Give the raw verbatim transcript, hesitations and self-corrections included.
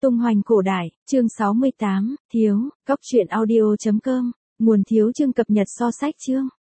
Tung hoành cổ đại, chương sáu mươi tám, thiếu, cóc truyện audio chấm com, nguồn thiếu chương cập nhật so sách chương.